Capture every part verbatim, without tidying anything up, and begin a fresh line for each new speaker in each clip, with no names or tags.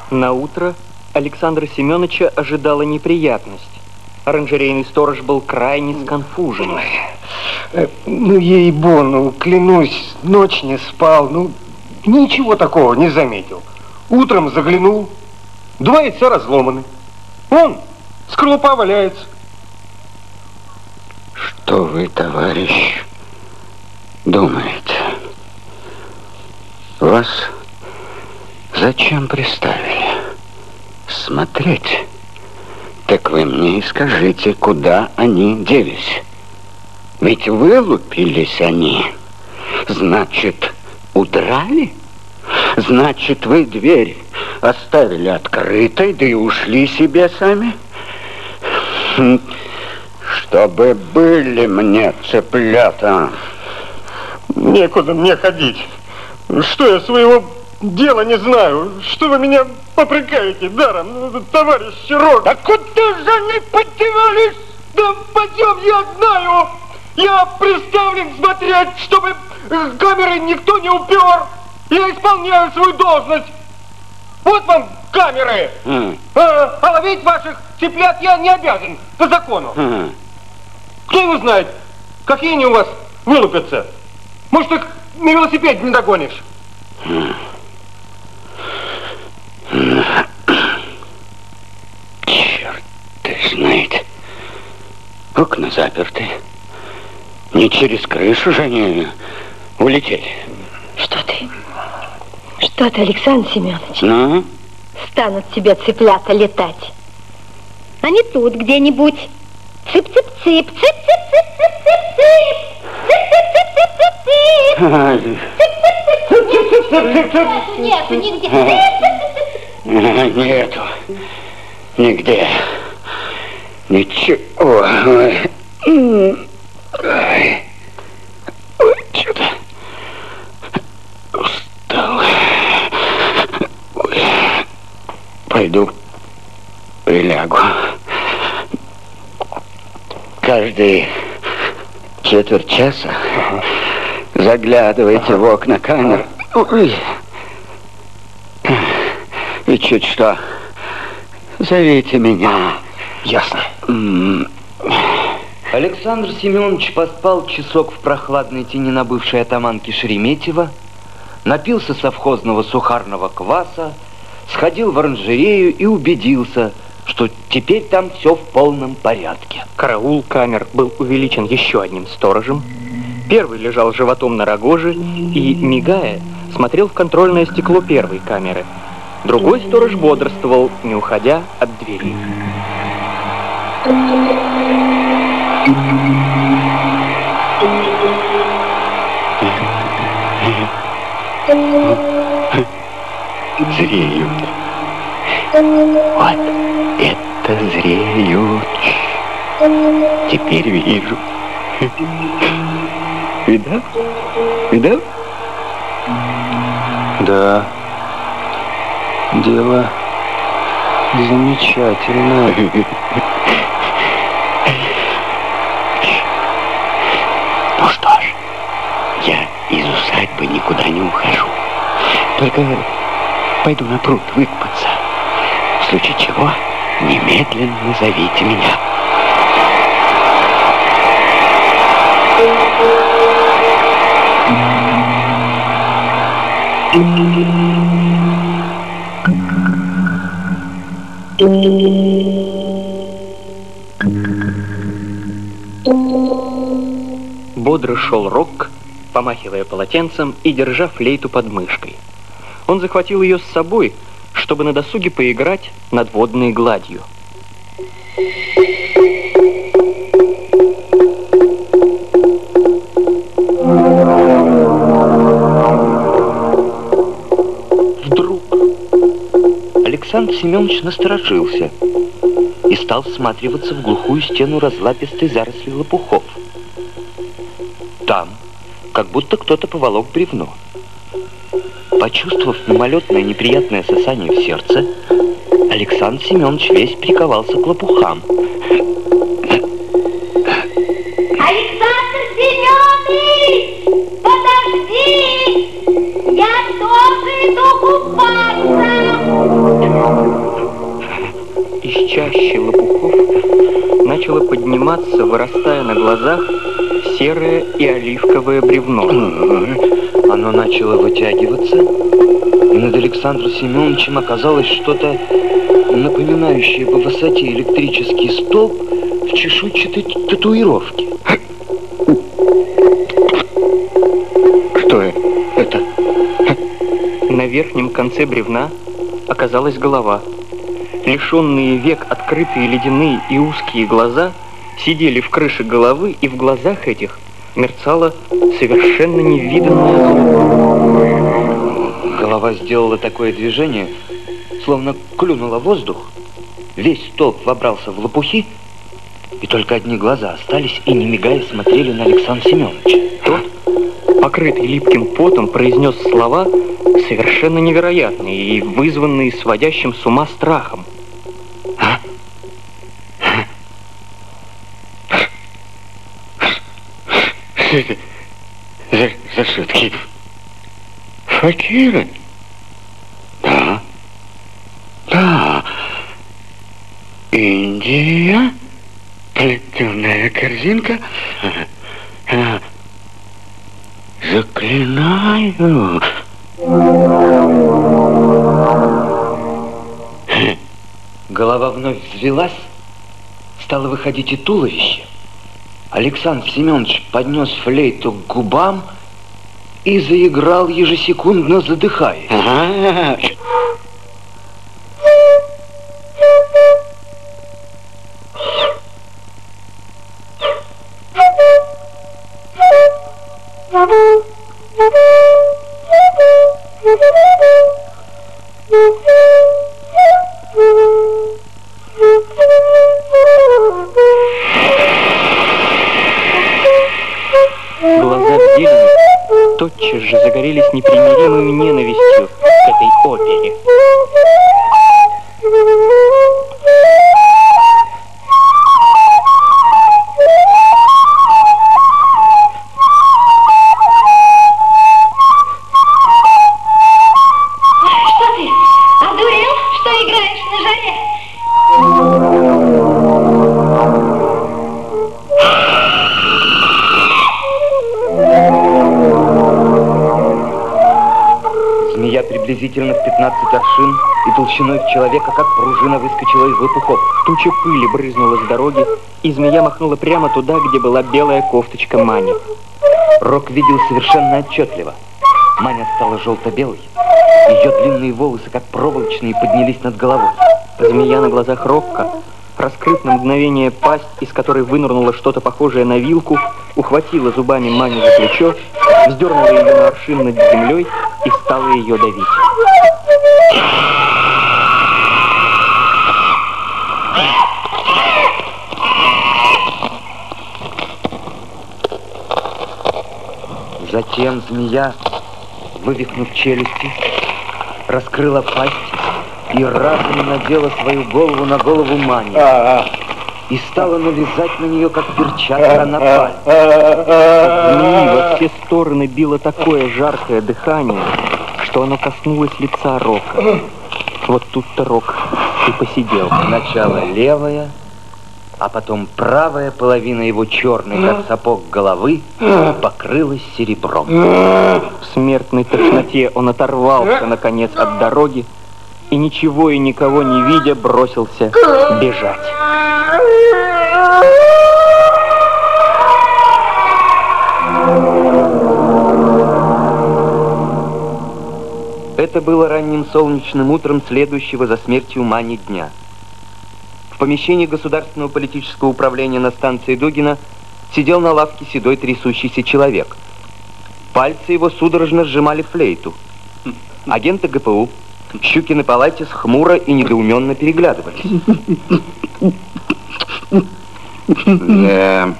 На утро Александра Семеновича ожидала неприятность. Оранжерейный сторож был крайне сконфужен.
Ну, ей-бо, ну, клянусь, ночь не спал, ну, ничего такого не заметил. Утром заглянул, два яйца разломаны. Вон, скорлупа валяется.
Что вы, товарищ, думаете? Вас зачем приставили? Смотреть? Так вы мне и скажите, куда они делись. Ведь вылупились они. Значит, удрали? Значит, вы дверь оставили открытой, да и ушли себе сами? Чтобы были мне цыплята.
Некуда мне ходить. Что я своего дела не знаю? Что вы меня попрекаете даром, товарищ Чирок?
Да куда же они подевались?
Да пойдем, я знаю. Я приставлен смотреть, чтобы камеры никто не упер. Я исполняю свою должность. Вот вам камеры. Mm. А, а ловить ваших цыплят я не обязан по закону. Mm. Кто его знает, какие они у вас вылупятся? Может, их на велосипеде не догонишь? Mm.
Черт ты знает. Окна заперты. Не через крышу же они улетели.
Что ты? Что ты, Александр Семенович?
Ну?
Станут тебе цыплята летать. А не тут где-нибудь. Цып-цып-цып, цып-цып-цып-цып-цып-цып. Цып-цып-цып-цып-цып-цып. Нету нигде.
Нету. Нигде. Ничего. Ой. Ой, что-то устал. Ой. Пойду прилягу. Каждый четверть часа заглядывайте ага. в окна камер. Ой. И чуть что, зовите меня.
Ясно.
Александр Семенович поспал часок в прохладной тени на бывшей атаманке Шереметьево, напился совхозного сухарного кваса, сходил в оранжерею и убедился, что теперь там все в полном порядке. Караул камер был увеличен еще одним сторожем. Первый лежал животом на рогоже и, мигая, смотрел в контрольное стекло первой камеры. Другой сторож бодрствовал, не уходя от двери.
Зреют. Вот это зреют. Теперь вижу. Видал? Видал?
Да. Дело замечательное.
Ну что ж, я из усадьбы никуда не ухожу. Только пойду на пруд выкупаться. В случае чего, немедленно зовите меня.
Бодро шел Рок, помахивая полотенцем и держа флейту под мышкой. Он захватил ее с собой, чтобы на досуге поиграть над водной гладью. Вдруг Александр Семенович насторожился и стал всматриваться в глухую стену разлапистой заросли лопухов. Там, как будто кто-то поволок бревно. Почувствовав мимолетное неприятное сосание в сердце, Александр Семенович весь приковался к лопухам.
Александр Семенович, подожди! Я тоже иду купаться!
чаще лопухов начало подниматься, вырастая на глазах, серое и оливковое бревно.
Оно начало вытягиваться, и над Александром Семеновичем оказалось что-то напоминающее по высоте электрический столб в чешуйчатой татуировке.
Что это?
На верхнем конце бревна оказалась голова. Лишенные век открытые ледяные и узкие глаза сидели в крыше головы, и в глазах этих мерцало совершенно невиданное зло.
Голова сделала такое движение, словно клюнула воздух. Весь столб вобрался в лопухи, и только одни глаза остались и, не мигая, смотрели на Александра Семеновича.
Тот, покрытый липким потом, произнес слова, совершенно невероятные и вызванные сводящим с ума страхом.
А? Что это за, за шутки? Факиры? Да. Да. Индия. Плетеная корзинка. А, заклинаю.
Голова вновь взвелась, стало выходить и туловище. Александр Семенович поднес флейту к губам и заиграл, ежесекундно задыхаясь.
Ага.
Глаза в зелени тотчас же загорелись непримиримой ненавистью к этой опере.
Что ты, одурел, что играешь на жаре?
Змея приблизительно в пятнадцать аршин и толщиной в человека, как пружина, выскочила из лопухов.
Туча пыли брызнула с дороги, и змея махнула прямо туда, где была белая кофточка Мани.
Рок видел совершенно отчетливо. Маня стала желто-белой. Ее длинные волосы, как проволочные, поднялись над головой.
Змея на глазах Рокка, раскрыв на мгновение пасть, из которой вынырнуло что-то похожее на вилку, ухватила зубами Маню за плечо, вздернула ее на аршин над землей и стала ее давить.
Затем змея, вывихнув челюсти, раскрыла пасть и разом надела свою голову на голову Мани и стала навязать на нее, как перчатка на палец.
От змеи во все стороны било такое жаркое дыхание, что оно коснулось лица Рока. Вот тут-то Рок и посидел.
Сначала левая, а потом правая половина его черной, как сапог, головы покрылась серебром.
В смертной тошноте он оторвался, наконец, от дороги и, ничего и никого не видя, бросился бежать.
Это было ранним солнечным утром следующего за смертью Мани дня. В помещении Государственного политического управления на станции Дугина сидел на лавке седой трясущийся человек. Пальцы его судорожно сжимали флейту. Агенты ГПУ, Щукин и Палатис, хмуро и недоуменно переглядывались.
Да.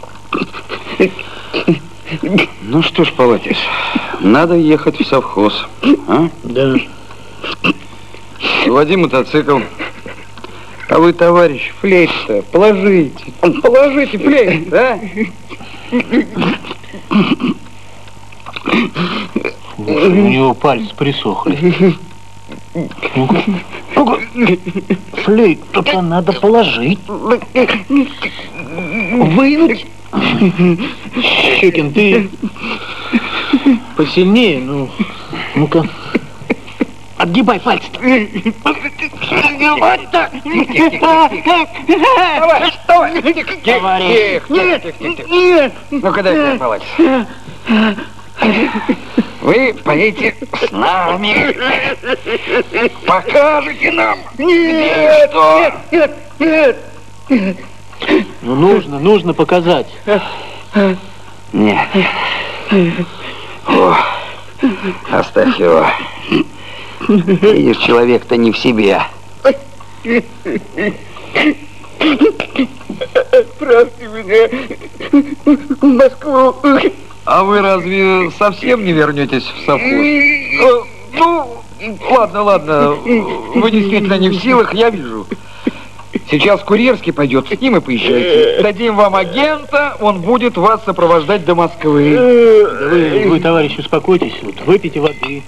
Ну что ж, Палатис, надо ехать в совхоз. А?
Да.
Води мотоцикл. А вы, товарищ, флейт-то положите. Положите флейт, а?
У него пальцы присохли.
Флейту-то надо положить. Вынуть. Щукин, ты посильнее, ну, ну-ка. Отгибай пальцы-то. Вот так.
Давай, давай. Тихо, тихо, тихо, тихо. Ну-ка, дайте палач. Вы поедете с нами. Покажете нам. Нет, что?
Нет, нет, нет. Ну, нужно, нужно показать.
Нет. О, оставь его. Видишь, человек-то не в себе. Отправьте меня в Москву. А вы разве совсем не вернетесь в совхоз? Ну, ладно, ладно. Вы действительно не в силах, я вижу. Сейчас курьерский пойдет, с ним и поезжайте. Дадим вам агента, он будет вас сопровождать до Москвы.
Да вы, вы, товарищ, успокойтесь, вот, выпейте воды.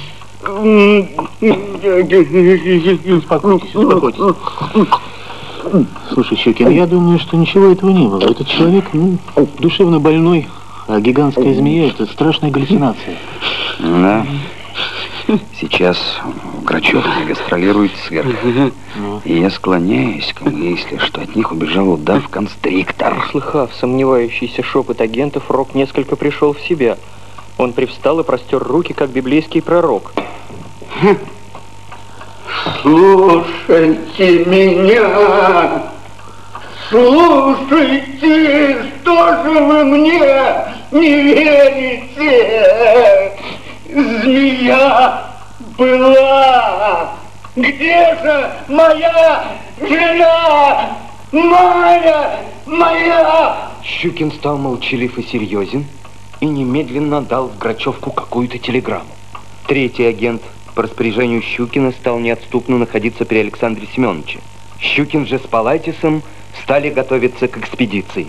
Успокойтесь, успокойтесь. Слушай, Щукин, я думаю, что ничего этого не было. Этот человек, ну, душевно больной, а гигантская змея – это страшная галлюцинация.
Да. Сейчас Грачев гастролирует цирк. И я склоняюсь к мысли, что от них убежал удав-констриктор.
Услыхав сомневающийся шепот агентов, Рок несколько пришел в себя. Он привстал и простер руки, как библейский пророк.
Слушайте меня! Слушайте! Что же вы мне не верите? Змея была! Где же моя жена? Моя! Моя!
Щукин стал молчалив и серьезен и немедленно дал в Грачевку какую-то телеграмму. Третий агент по распоряжению Щукина стал неотступно находиться при Александре Семеновиче. Щукин же с Палатисом стали готовиться к экспедиции.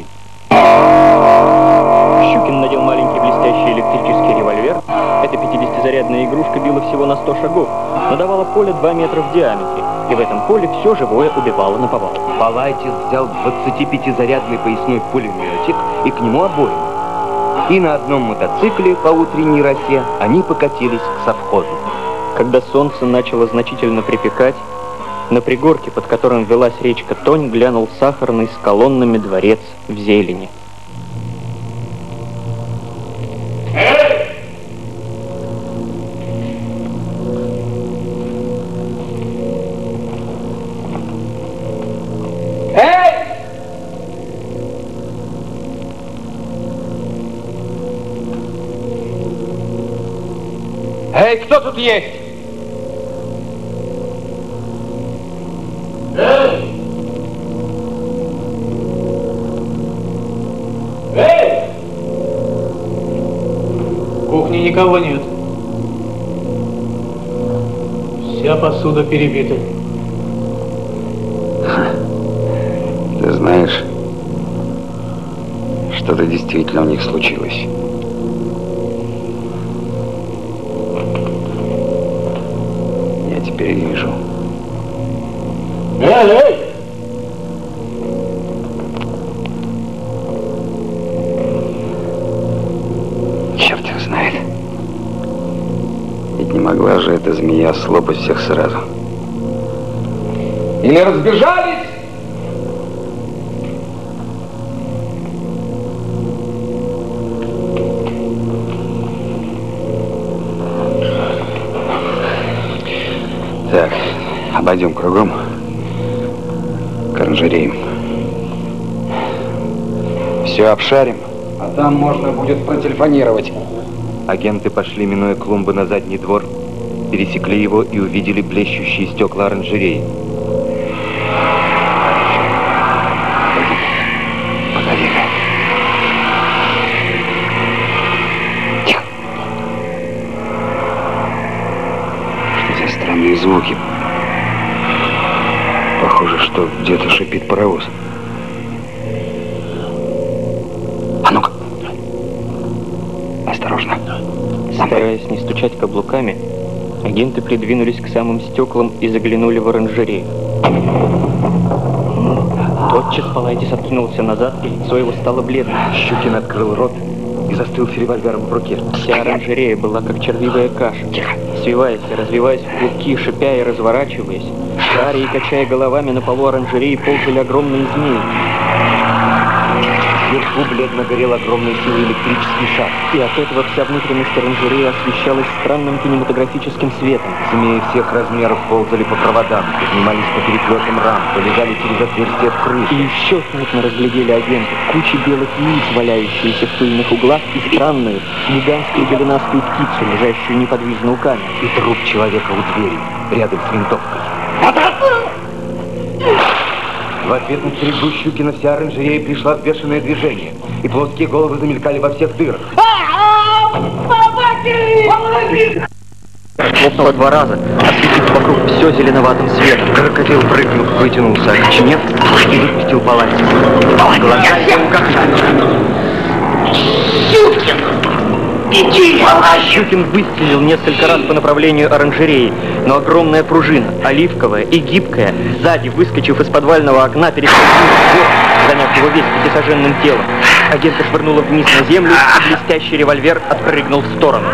Щукин надел маленький блестящий электрический револьвер. Эта пятидесятизарядная игрушка била всего на сто шагов, но давала поле два метра в диаметре, и в этом поле все живое убивало наповал.
Палатис взял двадцатипятизарядный поясной пулеметик и к нему обойму. И на одном мотоцикле по утренней росе они покатились к совхозу.
Когда солнце начало значительно припекать, на пригорке, под которым велась речка Тонь, глянул сахарный с колоннами дворец в зелени.
Эй, кто тут есть? Эй! Эй!
В кухне никого нет. Вся посуда перебита.
Ты знаешь, что-то действительно у них случилось. Я теперь вижу. Эй, эй! Черт его знает. Ведь не могла же эта змея слопать всех сразу. Или разбежались? Так, обойдем кругом к оранжереям. Все обшарим, а там можно будет протелефонировать.
Агенты пошли, минуя клумбы, на задний двор, пересекли его и увидели блещущие стекла оранжереи.
Погоди-ка. Тихо. Что за странные звуки? Похоже, что где-то шипит паровоз. А ну-ка. Осторожно.
Стараясь не стучать каблуками, Агенты придвинулись к самым стеклам и заглянули в оранжерею. Тотчас Палайтис откинулся назад, и лицо его стало бледным.
Щукин открыл рот и застыл с револьвером в руке.
Вся оранжерея была как червивая каша. Свиваясь и развиваясь в клубки, шипя и разворачиваясь, шаря и качая головами, на полу оранжереи ползали огромные змеи.
Вверху бледно горел огромной силой электрический шар.
И от этого вся внутренность оранжереи освещалась странным кинематографическим светом.
Змеи всех размеров ползали по проводам, поднимались по переплетам рам, полезали через отверстия в крыше.
И еще смутно разглядели агенты кучи белых яиц, валяющиеся в пыльных углах, и странную, гигантскую голенастую птицу, лежащую неподвижно у камеры.
И труп человека у двери, рядом с винтовкой. В ответ на стрельбу Щукина вся оранжерея пришла в бешеное движение, и плоские головы замелькали во всех дырах.
Хлопнуло два раза, осветив вокруг все зеленоватым светом.
Крокодил прыгнул, вытянулся, окоченев и выпустил Палайтис. Глаза ему как
Щукин! Иди!
Щукин выстрелил несколько раз по направлению оранжереи, но огромная пружина, оливковая и гибкая, сзади, выскочив из подвального окна, перескочила в двор, заняв его весь пятисоженным телом. Агента швырнула вниз на землю, и блестящий револьвер отпрыгнул в сторону.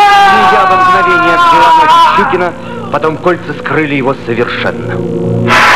Змея во мгновение обвела ноги Щукина, потом кольца скрыли его совершенно.